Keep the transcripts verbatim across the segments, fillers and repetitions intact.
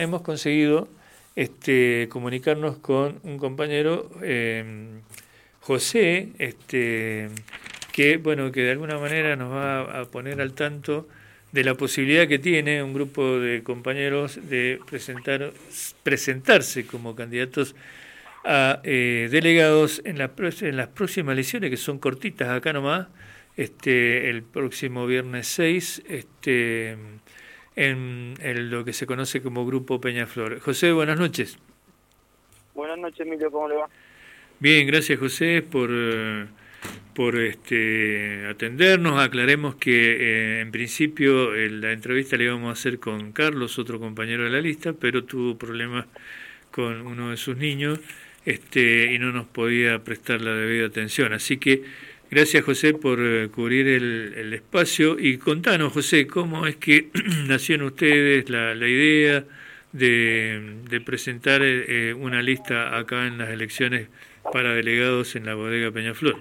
hemos conseguido este, comunicarnos con un compañero, eh, José, este, que bueno, que de alguna manera nos va a poner al tanto de la posibilidad que tiene un grupo de compañeros de presentar presentarse como candidatos a eh, delegados en, la, en las próximas elecciones, que son cortitas acá nomás, este, el próximo viernes seis, este, en, en lo que se conoce como Grupo Peñaflor. José, buenas noches. Buenas noches, Emilio, ¿cómo le va? Bien, gracias José por, eh, por este, atendernos. Aclaremos que eh, en principio eh, la entrevista la íbamos a hacer con Carlos, otro compañero de la lista, pero tuvo problemas con uno de sus niños este, y no nos podía prestar la debida atención. Así que gracias José por eh, cubrir el, el espacio y contanos José, ¿cómo es que nació en ustedes la, la idea de, de presentar eh, una lista acá en las elecciones para delegados en la bodega Peñaflor?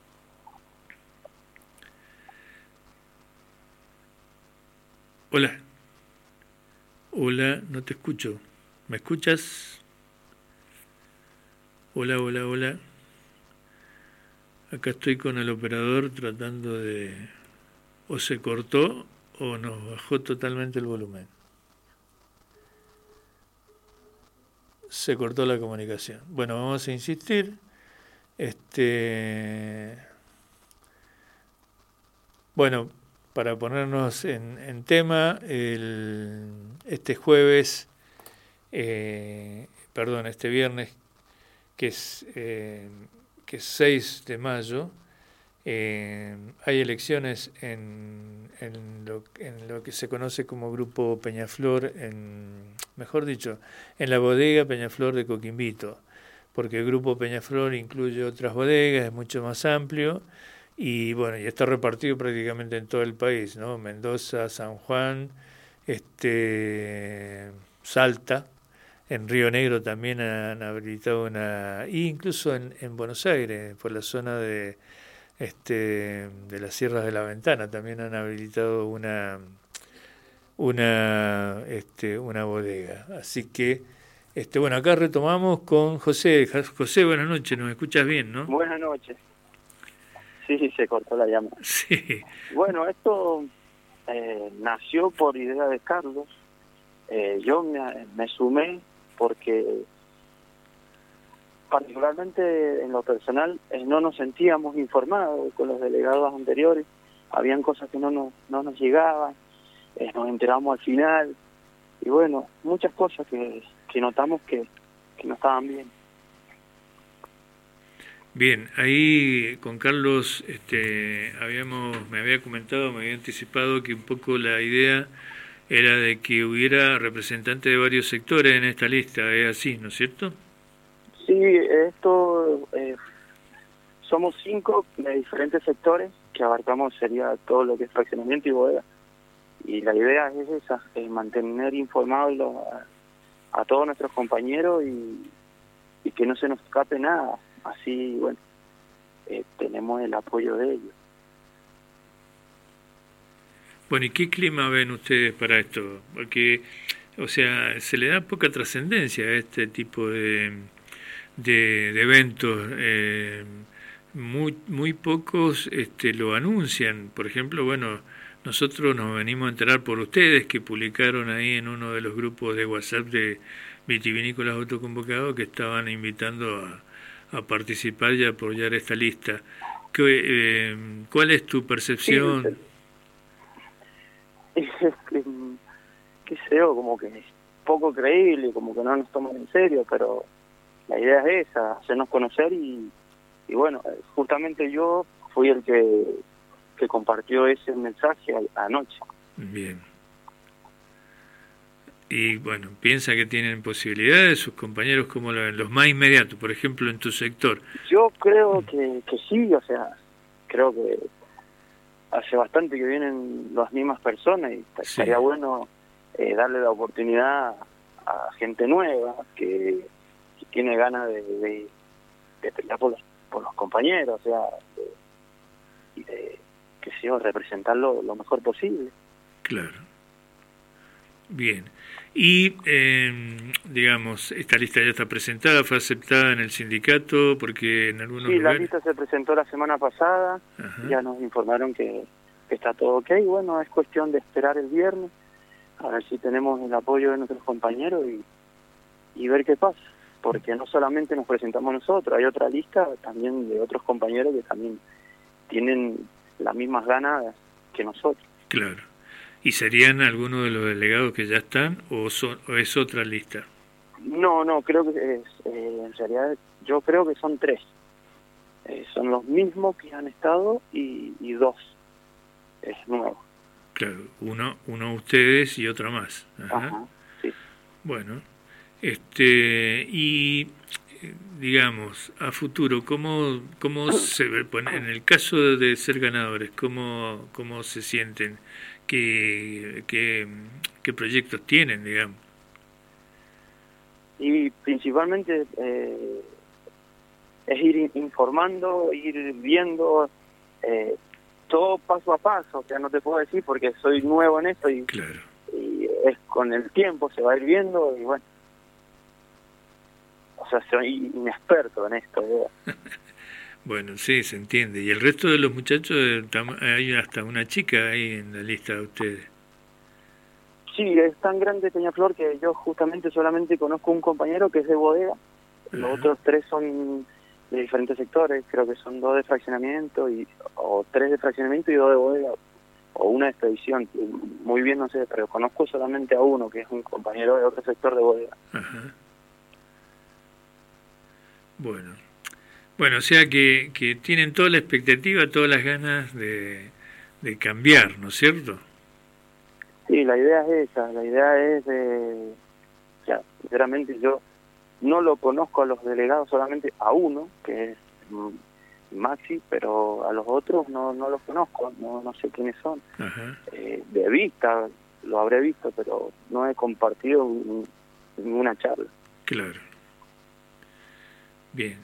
Hola. Hola, no te escucho. ¿Me escuchas? Hola, hola, hola. Acá estoy con el operador tratando de... o se cortó o nos bajó totalmente el volumen. Se cortó la comunicación. Bueno, vamos a insistir. Este... Bueno, para ponernos en, en tema, el, este jueves, eh, perdón, este viernes, que es, eh, que es seis de mayo, eh, hay elecciones en, en, lo, en lo que se conoce como Grupo Peñaflor, en, mejor dicho, en la bodega Peñaflor de Coquimbito, porque el Grupo Peñaflor incluye otras bodegas, es mucho más amplio, y bueno, y está repartido prácticamente en todo el país, ¿no? Mendoza, San Juan, este, Salta, en Río Negro también han habilitado una, e incluso en, en Buenos Aires, por la zona de este de las Sierras de la Ventana, también han habilitado una una este una bodega. Así que este bueno, acá retomamos con José. José, buenas noches, nos escuchas bien, ¿no? Buenas noches. Sí, sí, se cortó la llamada. Sí. Bueno, esto eh, nació por idea de Carlos. Eh, yo me, me sumé porque particularmente en lo personal eh, no nos sentíamos informados con los delegados anteriores. Habían cosas que no nos, no nos llegaban, eh, nos enteramos al final y bueno, muchas cosas que, que notamos que, que no estaban bien. Bien, ahí con Carlos este, habíamos, me había comentado, me había anticipado que un poco la idea era de que hubiera representantes de varios sectores en esta lista, es así, ¿no es cierto? Sí, esto eh, somos cinco de diferentes sectores que abarcamos, sería todo lo que es fraccionamiento y bodega. Y la idea es esa, es mantener informados a, a todos nuestros compañeros y, y que no se nos escape nada. Así, bueno, eh, tenemos el apoyo de ellos. Bueno, ¿y qué clima ven ustedes para esto? Porque, o sea, se le da poca trascendencia a este tipo de, de, de eventos. Eh, muy, muy pocos este, lo anuncian. Por ejemplo, bueno, nosotros nos venimos a enterar por ustedes que publicaron ahí en uno de los grupos de WhatsApp de vitivinícolas autoconvocados que estaban invitando a a participar y a apoyar esta lista. ¿Qué, eh, ¿Cuál es tu percepción? Sí, que, qué sé yo, como que es poco creíble, como que no nos toman en serio, pero la idea es esa, hacernos conocer y, y bueno, justamente yo fui el que, que compartió ese mensaje anoche. Bien. Y bueno, piensa que tienen posibilidades sus compañeros, como lo ven, los más inmediatos, por ejemplo, en tu sector. Yo creo que, que sí, o sea, creo que hace bastante que vienen las mismas personas y sí. Estaría bueno eh, darle la oportunidad a gente nueva que, que tiene ganas de, de, de pelear por los, por los compañeros, o sea, de, y de, que sé yo, representarlo lo mejor posible. Claro. Bien. Y, eh, digamos, esta lista ya está presentada, fue aceptada en el sindicato, porque en algunos Sí, lugares... la lista se presentó la semana pasada, Ajá. ya nos informaron que, que está todo ok, bueno, es cuestión de esperar el viernes, a ver si tenemos el apoyo de nuestros compañeros y, y ver qué pasa, porque no solamente nos presentamos nosotros, hay otra lista también de otros compañeros que también tienen las mismas ganas que nosotros. Claro. ¿Y serían algunos de los delegados que ya están o, son, o es otra lista? No, no, creo que es, eh, en realidad yo creo que son tres. Eh, son los mismos que han estado y, y dos es nuevo. Claro, uno, uno ustedes y otro más. Ajá. Ajá, sí. Bueno, este y digamos a futuro, ¿cómo cómo se bueno, en el caso de ser ganadores, cómo cómo se sienten, qué qué, qué proyectos tienen, digamos? Y principalmente eh, es ir informando, ir viendo eh, todo paso a paso, o sea, no te puedo decir porque soy nuevo en esto y, claro. y es con el tiempo se va a ir viendo y bueno, o sea, soy inexperto en esto. ¿verdad? Bueno, sí, se entiende. ¿Y el resto de los muchachos, hay hasta una chica ahí en la lista de ustedes? Sí, es tan grande Peñaflor que yo justamente solamente conozco un compañero que es de bodega, los Ajá. otros tres son de diferentes sectores, creo que son dos de fraccionamiento y o tres de fraccionamiento y dos de bodega o una de expedición, muy bien no sé, pero conozco solamente a uno que es un compañero de otro sector de bodega. Ajá. Bueno, bueno, o sea que, que tienen toda la expectativa, todas las ganas de, de cambiar, ¿no es cierto? Sí, la idea es esa, la idea es de, o sea, sinceramente yo no lo conozco a los delegados, solamente a uno, que es Maxi, pero a los otros no no los conozco, no no sé quiénes son. Ajá. Eh, de vista lo habré visto, pero no he compartido ninguna charla. Claro. Bien.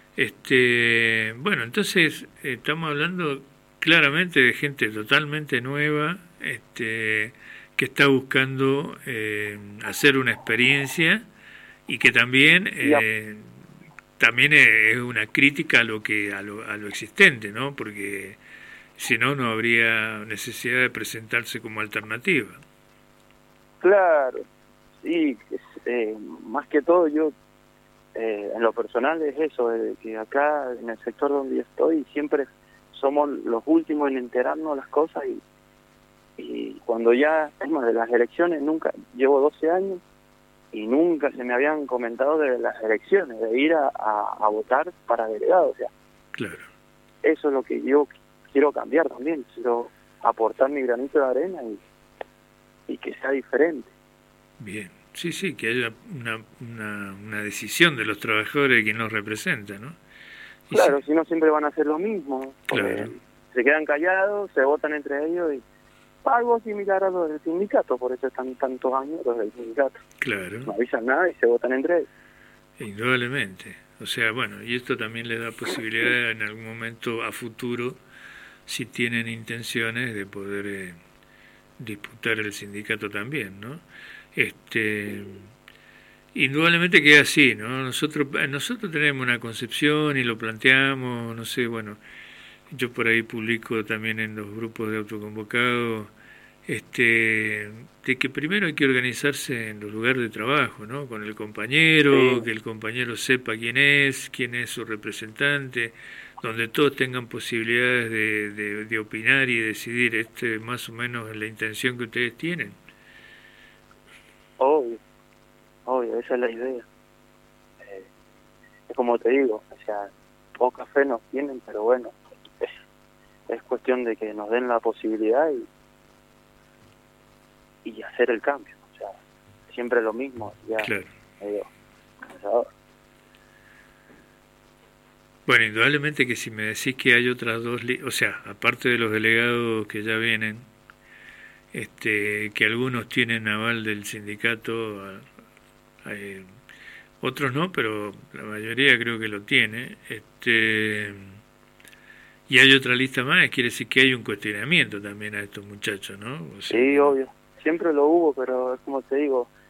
Este, bueno, entonces estamos hablando claramente de gente totalmente nueva, este, que está buscando eh, hacer una experiencia y que también eh, también es una crítica a lo que a lo, a lo existente, ¿no? Porque si no no habría necesidad de presentarse como alternativa. Claro, sí, eh, más que todo yo eh, en lo personal es eso, de que acá en el sector donde yo estoy siempre somos los últimos en enterarnos las cosas y y cuando ya, es más, de las elecciones nunca, llevo doce años y nunca se me habían comentado de las elecciones, de ir a, a, a votar para delegados, o sea, claro. Eso es lo que yo quiero cambiar también, quiero aportar mi granito de arena y, y que sea diferente. Bien, sí, sí, que haya una, una, una decisión de los trabajadores de quien los representa, ¿no? Y claro, sí. Si no siempre van a hacer lo mismo, Claro. Se quedan callados, se votan entre ellos y algo similar a lo del sindicato, por eso están tantos años los del sindicato. Claro. No avisan nada y se votan entre ellos. Indudablemente. O sea, bueno, y esto también le da posibilidad en algún momento a futuro, si tienen intenciones, de poder eh, disputar el sindicato también, ¿no? Este, indudablemente que es así, ¿no? Nosotros, nosotros tenemos una concepción y lo planteamos, no sé, bueno, yo por ahí publico también en los grupos de autoconvocados, este, de que primero hay que organizarse en los lugares de trabajo, ¿no? Con el compañero, sí. Que el compañero sepa quién es, quién es su representante, donde todos tengan posibilidades de, de, de opinar y decidir. Este más o menos la intención que ustedes tienen. Obvio, obvio, esa es la idea. Eh, es como te digo, o sea, poca fe nos tienen, pero bueno, es, es cuestión de que nos den la posibilidad y y hacer el cambio, o sea, siempre lo mismo, ya claro. medio cansador. Bueno, indudablemente que si me decís que hay otras dos, li o sea, aparte de los delegados que ya vienen, este, que algunos tienen aval del sindicato, eh, otros no, pero la mayoría creo que lo tiene, este, y hay otra lista más, quiere decir que hay un cuestionamiento también a estos muchachos, ¿no? O sea, sí, obvio. Siempre lo hubo, pero es como te digo,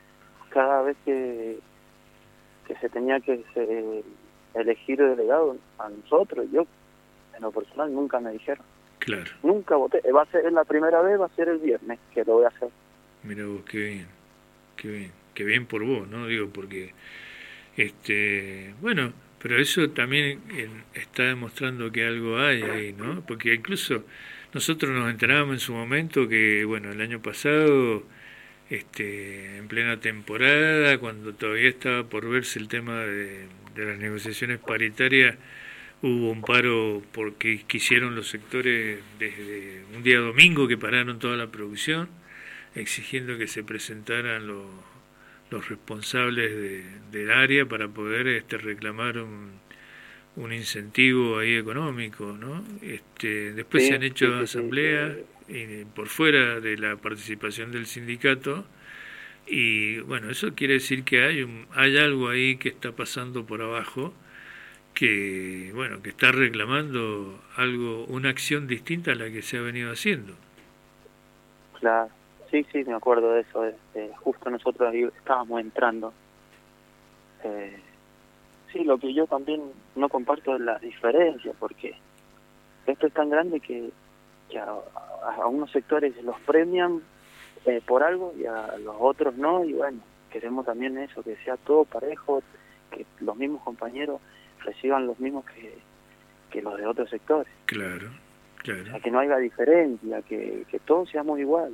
cada vez que, que se tenía que se, elegir delegado a nosotros, yo en lo personal nunca me dijeron. Claro. Nunca voté. Va a ser la primera vez, va a ser el viernes que lo voy a hacer. Mira vos, qué bien, qué bien, qué bien por vos, ¿no? Digo, porque, este, bueno, pero eso también en, está demostrando que algo hay ahí, ¿no? Porque incluso nosotros nos enterábamos en su momento que, bueno, el año pasado, este, en plena temporada, cuando todavía estaba por verse el tema de, de las negociaciones paritarias, hubo un paro porque quisieron los sectores desde un día domingo que pararon toda la producción, exigiendo que se presentaran los, los responsables de, del área para poder este, reclamar un, un incentivo ahí económico, ¿no? Este, después Sí, se han hecho sí, sí, asambleas sí. y por fuera de la participación del sindicato, y bueno, eso quiere decir que hay un, hay algo ahí que está pasando por abajo, que bueno, que está reclamando algo, una acción distinta a la que se ha venido haciendo. Claro, sí, sí, me acuerdo de eso. Este, justo nosotros ahí estábamos entrando. Eh, sí, lo que yo también no comparto es la diferencia, porque esto es tan grande que, que a, a unos sectores los premian eh, por algo y a los otros no, y bueno, queremos también eso, que sea todo parejo, que los mismos compañeros reciban los mismos que, que los de otros sectores. Claro, claro. O sea, que no haya diferencia, que, que todos seamos iguales.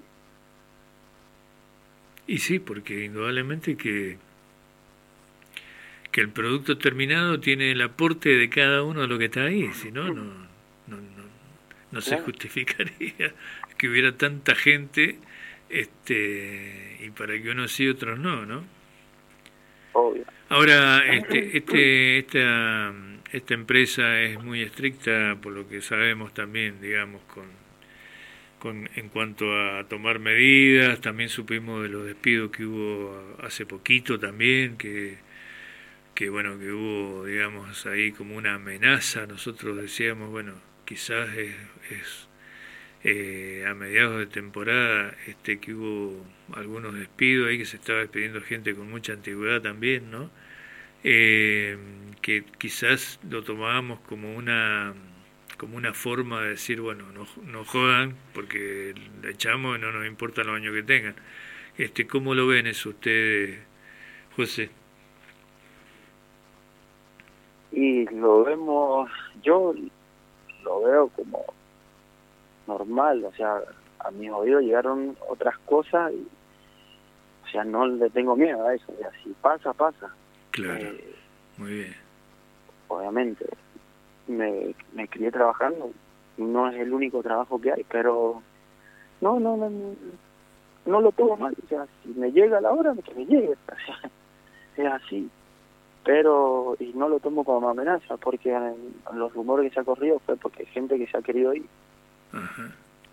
Y sí, porque indudablemente que, que el producto terminado tiene el aporte de cada uno de lo que está ahí, si no, no, no, no, no se Claro. justificaría que hubiera tanta gente este y para que unos sí y otros no, ¿no? Obvio. Ahora, este, este, esta, esta empresa es muy estricta, por lo que sabemos también, digamos, con, con en cuanto a tomar medidas. También supimos de los despidos que hubo hace poquito también, que, que bueno, que hubo, digamos, ahí como una amenaza. Nosotros decíamos, bueno, quizás es, es eh, a mediados de temporada este que hubo algunos despidos ahí, que se estaba despidiendo gente con mucha antigüedad también, ¿no? Eh, que quizás lo tomábamos como una como una forma de decir, bueno, no, no jodan porque la echamos y no nos importa los años que tengan. Este, ¿cómo lo ven eso ustedes, José? Y lo vemos, yo lo veo como normal, o sea, a mis oídos llegaron otras cosas y, o sea, no le tengo miedo a eso, o sea, si pasa, pasa. Claro, eh, muy bien. Obviamente, me, me crié trabajando, no es el único trabajo que hay, pero no, no, no, no, no lo tomo mal, o sea, si me llega la hora, que me llegue, o sea, es así. Pero, y no lo tomo como amenaza, porque en, en los rumores que se ha corrido fue porque hay gente que se ha querido ir. Ajá.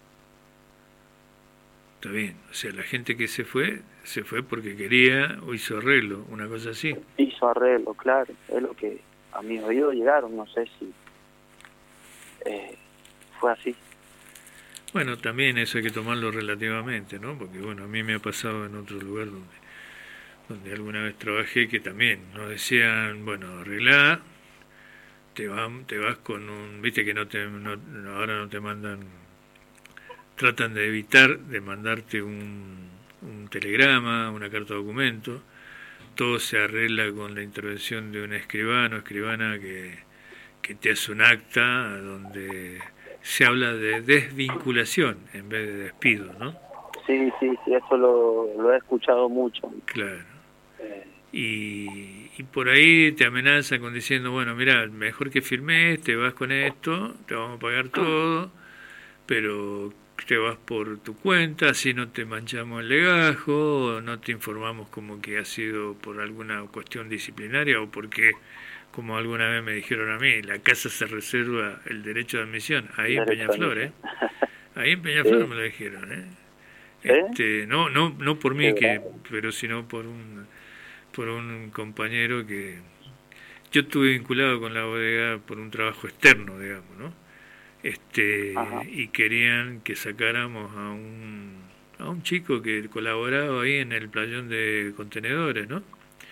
Está bien, o sea, la gente que se fue, se fue porque quería o hizo arreglo, una cosa así. Hizo arreglo, claro, es lo que a mis oídos llegaron, no sé si eh, fue así. Bueno, también eso hay que tomarlo relativamente, ¿no? Porque, bueno, a mí me ha pasado en otro lugar donde, donde alguna vez trabajé que también nos decían, bueno, arreglá, te, va, te vas con un, viste que no te, no, ahora no te mandan, tratan de evitar de mandarte un, un telegrama, una carta de documento, todo se arregla con la intervención de un escribano, escribana que, que te hace un acta donde se habla de desvinculación en vez de despido, ¿no? Sí, sí, sí, eso lo, lo he escuchado mucho. Claro. Eh, Y, y por ahí te amenazan con diciendo, bueno, mira, mejor que firmes, te vas con esto, te vamos a pagar todo, pero te vas por tu cuenta, así no te manchamos el legajo, no te informamos como que ha sido por alguna cuestión disciplinaria o porque, como alguna vez me dijeron a mí, la casa se reserva el derecho de admisión, ahí en Peñaflor, ¿eh? Ahí en Peñaflor sí. me lo dijeron, ¿eh? ¿Eh? Este, no, no, no por mí, Qué que, bravo. pero sino por un, por un compañero que yo estuve vinculado con la bodega por un trabajo externo, digamos, ¿no? Este, Ajá. y querían que sacáramos a un a un chico que colaboraba ahí en el playón de contenedores, ¿no?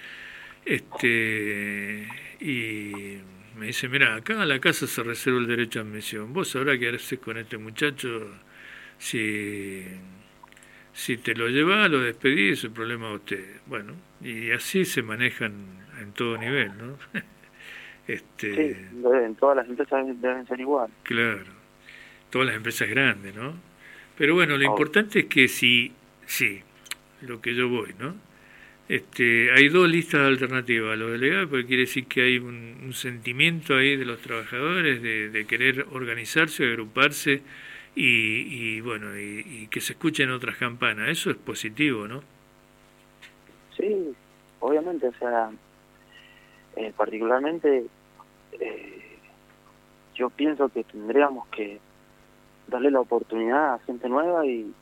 Este, y me dice, mira, acá a la casa se reserva el derecho a admisión. Vos sabrás qué haces con este muchacho, si, si te lo llevás, lo despedís, es el problema de ustedes. Bueno, y así se manejan en todo nivel, ¿no? Este, sí, deben, todas las empresas deben ser igual. Claro, todas las empresas grandes, ¿no? Pero bueno, lo Oh, importante es que si, sí, lo que yo voy, ¿no? Este, hay dos listas alternativas a los delegados, porque quiere decir que hay un, un sentimiento ahí de los trabajadores de, de querer organizarse, agruparse y, y bueno, y, y que se escuchen otras campanas. Eso es positivo, ¿no? sí, obviamente, o sea, eh, particularmente eh, yo pienso que tendríamos que darle la oportunidad a gente nueva y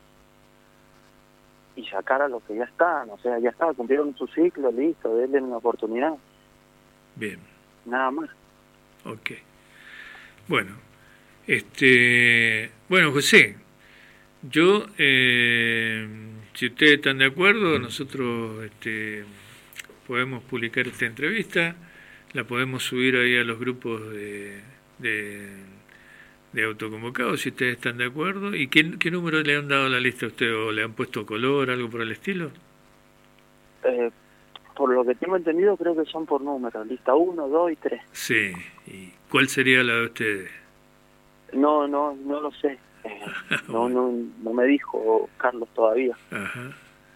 y sacar a los que ya están, o sea, ya está, cumplieron su ciclo, listo, denle una oportunidad. Bien, Nada más. ok. Bueno, este, bueno, José, yo, eh, si ustedes están de acuerdo, nosotros este, podemos publicar esta entrevista, la podemos subir ahí a los grupos de, de, de autoconvocados, si ustedes están de acuerdo. ¿Y qué, qué número le han dado a la lista a ustedes? ¿O le han puesto color, algo por el estilo? Eh, por lo que tengo entendido, creo que son por números, lista uno, dos y tres. Sí, ¿y cuál sería la de ustedes? No, no, no lo sé. Eh, no, Bueno. no, no me dijo Carlos todavía. Ajá.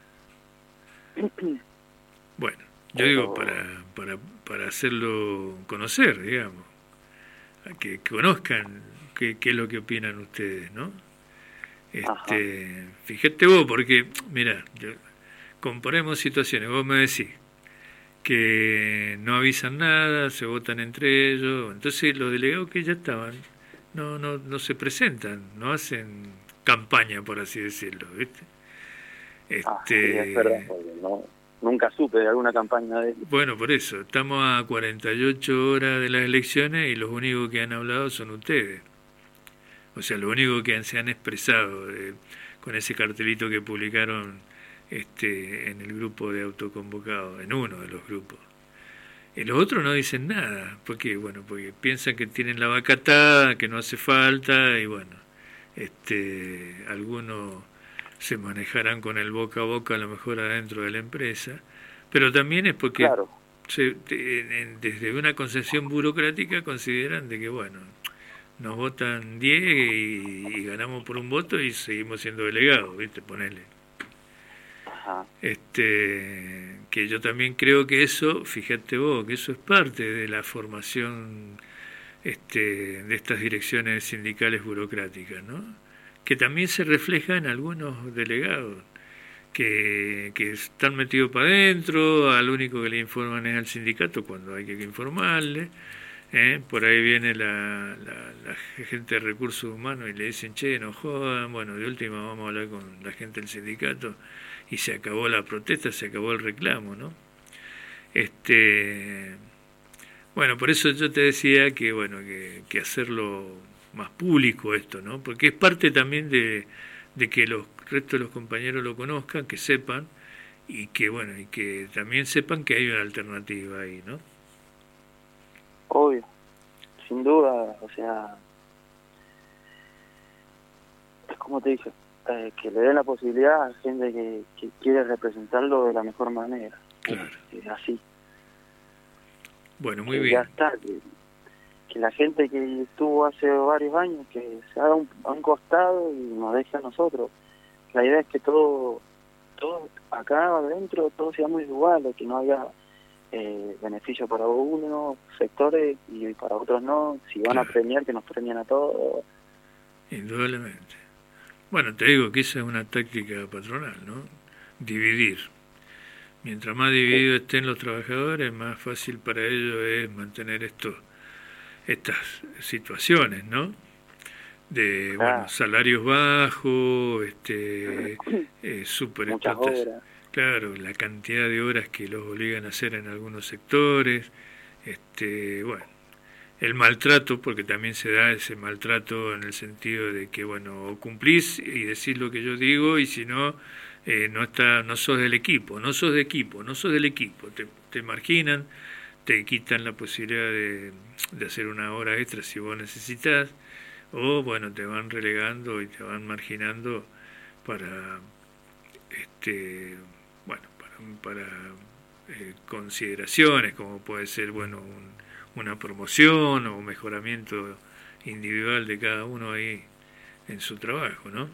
Bueno, yo Pero, digo para, para, para hacerlo conocer, digamos, a que, que conozcan qué, qué es lo que opinan ustedes, ¿no? ajá, Este, fíjate vos, porque, mira, yo, comparemos situaciones, vos me decís que no avisan nada, se votan entre ellos, entonces los delegados que ya estaban no, no, no se presentan, no hacen campaña, por así decirlo, ¿viste? ah, sí, es verdad, Este, porque no, nunca supe de alguna campaña de él. bueno, por eso, estamos a cuarenta y ocho horas de las elecciones y los únicos que han hablado son ustedes. O sea, los únicos que han, se han expresado eh, con ese cartelito que publicaron este, en el grupo de autoconvocados, en uno de los grupos. Y los otros no dicen nada, porque bueno, porque piensan que tienen la vaca atada, que no hace falta, y bueno, este, algunos se manejarán con el boca a boca a lo mejor adentro de la empresa, pero también es porque Claro, se, te- en- desde una concepción burocrática consideran de que bueno, nos votan diez y, y ganamos por un voto y seguimos siendo delegados, ¿viste? Ponele. ajá, Este, que yo también creo que eso, fíjate vos, que eso es parte de la formación este, de estas direcciones sindicales burocráticas, ¿no? Que también se refleja en algunos delegados que, que están metidos para adentro, al único que le informan es al sindicato cuando hay que informarle. ¿eh? Por ahí viene la, la, la gente de recursos humanos y le dicen, che, no jodan, bueno, de última vamos a hablar con la gente del sindicato y se acabó la protesta, se acabó el reclamo, ¿no? Este, bueno, por eso yo te decía que, bueno, que, que hacerlo más público esto, ¿no? Porque es parte también de, de que los restos de los compañeros lo conozcan, que sepan, y que, bueno, y que también sepan que hay una alternativa ahí, ¿no? obvio, sin duda, o sea, es como te dije, eh, que le den la posibilidad a gente que, que quiere representarlo de la mejor manera. Claro. Eh, así. Bueno, muy Que bien. ya está, que, que la gente que estuvo hace varios años, que se haga un, a un costado y nos deje a nosotros. La idea es que todo, todo acá adentro, todo sea muy igual, que no haya eh, beneficio para unos sectores y para otros no. Si van Claro. a premiar, que nos premien a todos. Indudablemente. Bueno, te digo que esa es una táctica patronal, ¿no? Dividir. Mientras más divididos estén los trabajadores, más fácil para ellos es mantener esto, estas situaciones, ¿no? De, Ah, bueno, salarios bajos, este, eh, super muchas explotas- obras. claro, la cantidad de horas que los obligan a hacer en algunos sectores, este, bueno, el maltrato, porque también se da ese maltrato en el sentido de que, bueno, o cumplís y decís lo que yo digo, y si no, eh, no está, no sos del equipo, no sos de equipo, no sos del equipo, te, te marginan, te quitan la posibilidad de, de hacer una hora extra si vos necesitas, o bueno, te van relegando y te van marginando para, este, bueno, para, para eh, consideraciones, como puede ser, bueno, un una promoción o un mejoramiento individual de cada uno ahí en su trabajo, ¿no?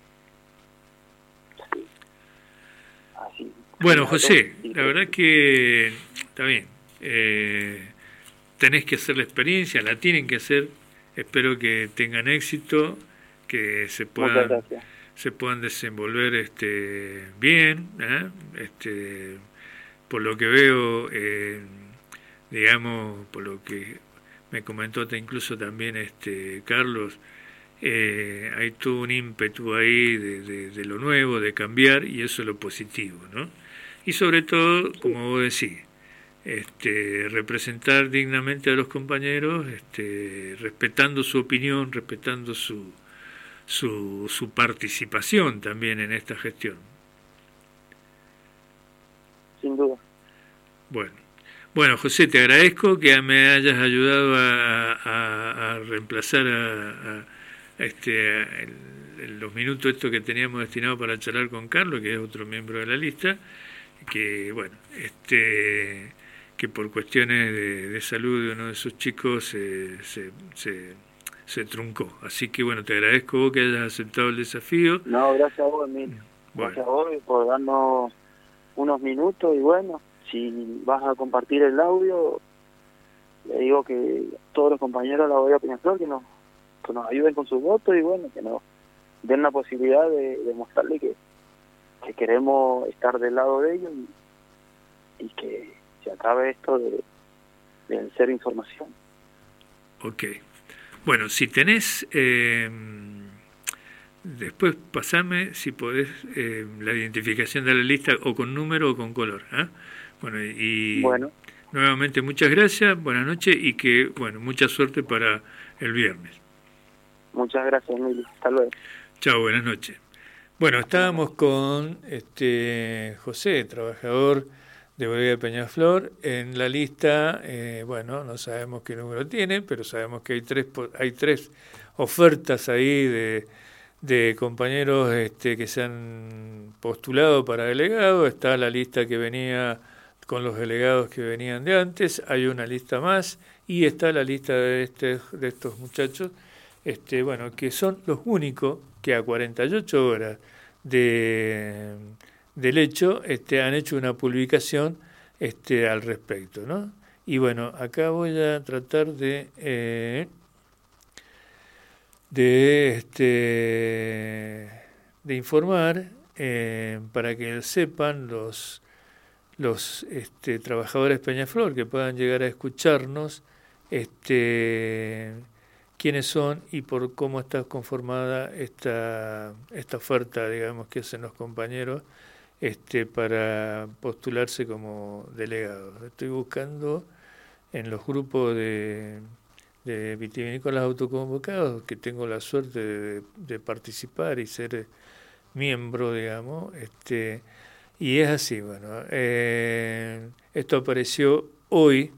Así. Bueno, José, la verdad que está bien. Eh, tenés que hacer la experiencia, la tienen que hacer. Espero que tengan éxito, que se puedan se puedan desenvolver este bien, ¿eh? Este, por lo que veo. Eh, digamos, por lo que me comentó incluso también este Carlos, eh, hay todo un ímpetu ahí de, de, de lo nuevo, de cambiar, y eso es lo positivo, ¿no? Y sobre todo, como vos decís, este, representar dignamente a los compañeros, este, respetando su opinión, respetando su, su, su participación también en esta gestión. Sin duda. Bueno. Bueno, José, te agradezco que me hayas ayudado a, a, a reemplazar a, a este a el, los minutos estos que teníamos destinados para charlar con Carlos, que es otro miembro de la lista, que bueno, este que por cuestiones de, de salud de uno de sus chicos se, se, se, se truncó. Así que bueno, te agradezco vos que hayas aceptado el desafío. No, gracias a vos, Emilio. Bueno. Gracias a vos por darnos unos minutos y bueno, si vas a compartir el audio, le digo que todos los compañeros de la bodega Peñaflor que nos, que nos ayuden con sus votos y bueno, que nos den la posibilidad de, de mostrarle que, que queremos estar del lado de ellos y, y que se acabe esto de, de ser información. Ok. Bueno, si tenés... Eh, después pasame, si podés, eh, la identificación de la lista o con número o con color, ¿eh? Bueno, y bueno. Nuevamente muchas gracias, buenas noches y que, bueno, mucha suerte para el viernes. Muchas gracias, Emilio. Hasta luego. Chao, buenas noches. Bueno, estábamos con este José, trabajador de Bodega Peñaflor, en la lista, eh, bueno, no sabemos qué número tiene, pero sabemos que hay tres, hay tres ofertas ahí de, de compañeros este, que se han postulado para delegado. Está la lista que venía con los delegados que venían de antes, hay una lista más y está la lista de, este, de estos muchachos, este, bueno, que son los únicos que a cuarenta y ocho horas de, del hecho este, han hecho una publicación este, al respecto, ¿no? Y bueno, acá voy a tratar de eh, de este de informar eh, para que sepan los los este, trabajadores Peñaflor que puedan llegar a escucharnos, este, quiénes son y por cómo está conformada esta, esta oferta, digamos, que hacen los compañeros este, para postularse como delegados. Estoy buscando en los grupos de, de vitivinícolas autoconvocados, que tengo la suerte de, de participar y ser miembro, digamos, este y es así, bueno, eh, esto apareció hoy,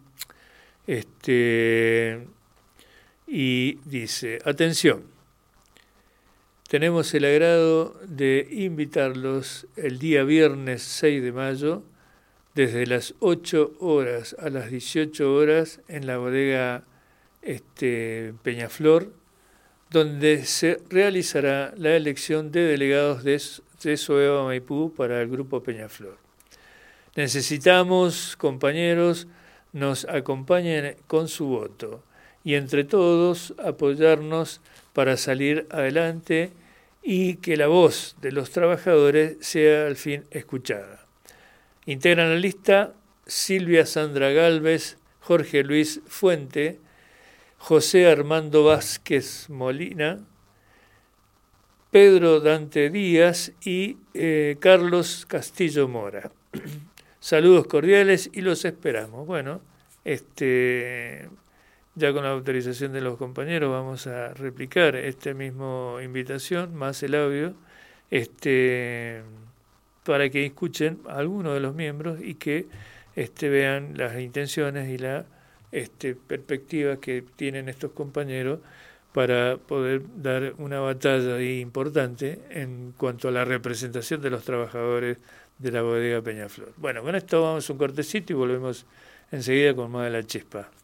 este, y dice, atención, tenemos el agrado de invitarlos el día viernes seis de mayo, desde las ocho horas a las dieciocho horas, en la bodega este, Peñaflor, donde se realizará la elección de delegados de de Soeva Maipú para el Grupo Peñaflor. Necesitamos, compañeros, nos acompañen con su voto y entre todos apoyarnos para salir adelante y que la voz de los trabajadores sea al fin escuchada. Integran la lista Silvia Sandra Gálvez, Jorge Luis Fuente, José Armando Vázquez Molina, Pedro Dante Díaz y eh, Carlos Castillo Mora. Saludos cordiales y los esperamos. Bueno, este ya con la autorización de los compañeros vamos a replicar esta misma invitación, más el audio, este, para que escuchen a algunos de los miembros y que este, vean las intenciones y la este, perspectiva que tienen estos compañeros para poder dar una batalla importante en cuanto a la representación de los trabajadores de la bodega Peñaflor. Bueno, con esto vamos a un cortecito y volvemos enseguida con más de La Chispa.